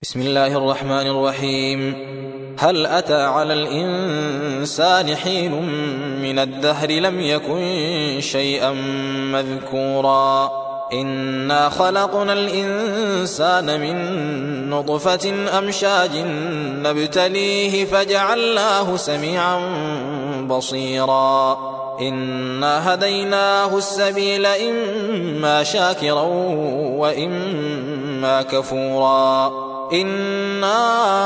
بسم الله الرحمن الرحيم. هل أتى على الإنسان حين من الدهر لم يكن شيئا مذكورا إنا خلقنا الإنسان من نطفة أمشاج نبتليه فجعلناه سميعا بصيرا إنا هديناه السبيل إما شاكرا وإما كفورا إنا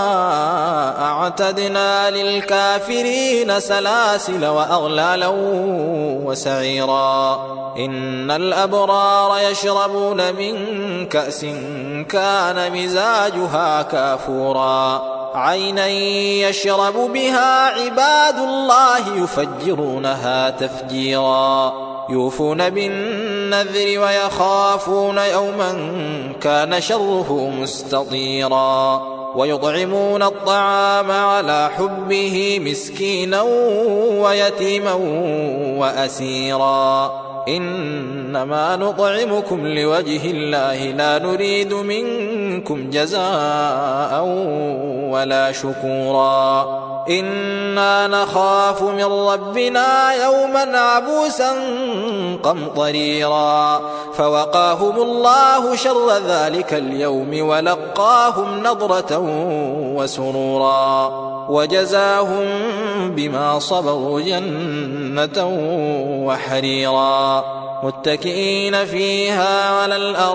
أعتدنا للكافرين سلاسل وأغلالا وسعيرا إن الأبرار يشربون من كأس كان مزاجها كافورا عينا يشرب بها عباد الله يفجرونها تفجيرا يوفون بالنذر ويخافون يوما كان شره مستطيرا ويطعمون الطعام على حبه مسكينا ويتيما وأسيرا إنما نطعمكم لوجه الله لا نريد منكم جزاء ولا شكورا إنا نخاف من ربنا يوما عبوسا قمطريرا فوقاهم الله شر ذلك اليوم ولقاهم نضرة وسرورا وجزاهم بما صبروا جنة وحريرا متكئين فيها على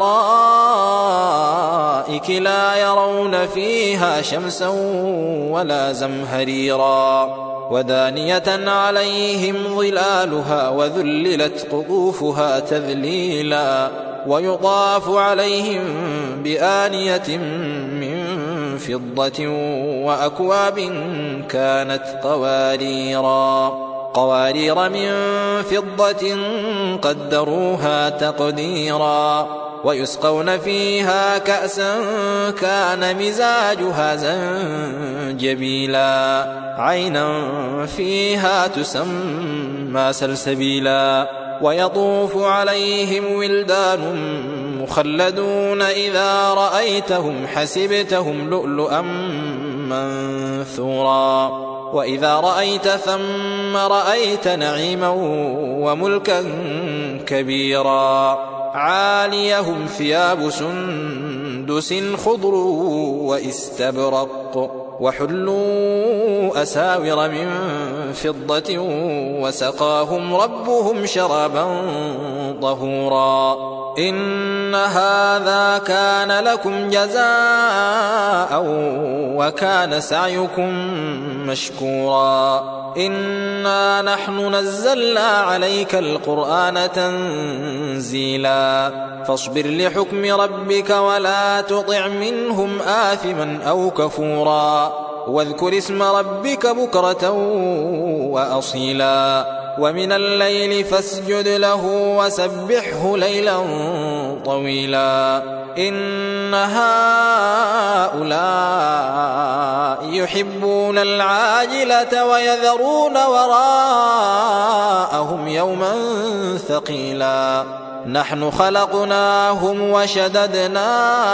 الأرائك لا يرون فيها شمسا ولا زمهريرا ودانية عليهم ظلالها وذللت قطوفها تذليلا ويطاف عليهم بآنية من فضة وأكواب كانت قوارير من فضة قدروها تقديرا ويسقون فيها كأسا كان مزاجها زنجبيلا عينا فيها تسمى سلسبيلا ويطوف عليهم ولدان مخلدون إذا رأيتهم حسبتهم لؤلؤا منثورا وإذا رأيت ثم رأيت نعيما وملكا كبيرا عاليهم ثياب سندس خضر واستبرق وحلوا أساور من فضة وسقاهم ربهم شرابا طهورا إن هذا كان لكم جزاء وكان سعيكم مشكورا إنا نحن نزلنا عليك القرآن تنزيلا فاصبر لحكم ربك ولا تطع منهم آثما أو كفورا واذكر اسم ربك بكرة وأصيلا ومن الليل فاسجد له وسبحه ليلا طويلا إن هؤلاء يحبون العاجلة ويذرون وراءهم يوما ثقيلا نحن خلقناهم وشددنا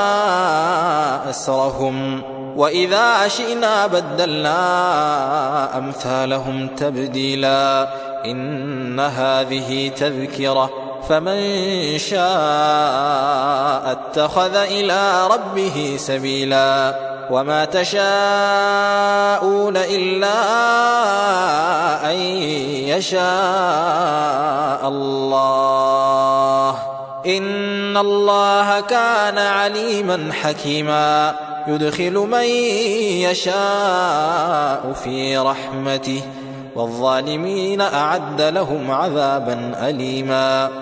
أسرهم وإذا شئنا بدلنا أمثالهم تبديلا إن هذه تذكرة فمن شاء اتخذ إلى ربه سبيلا وما تشاءون إلا أن يشاء الله إن الله كان عليما حكيما يدخل من يشاء في رحمته والظالمين أعد لهم عذابا أليما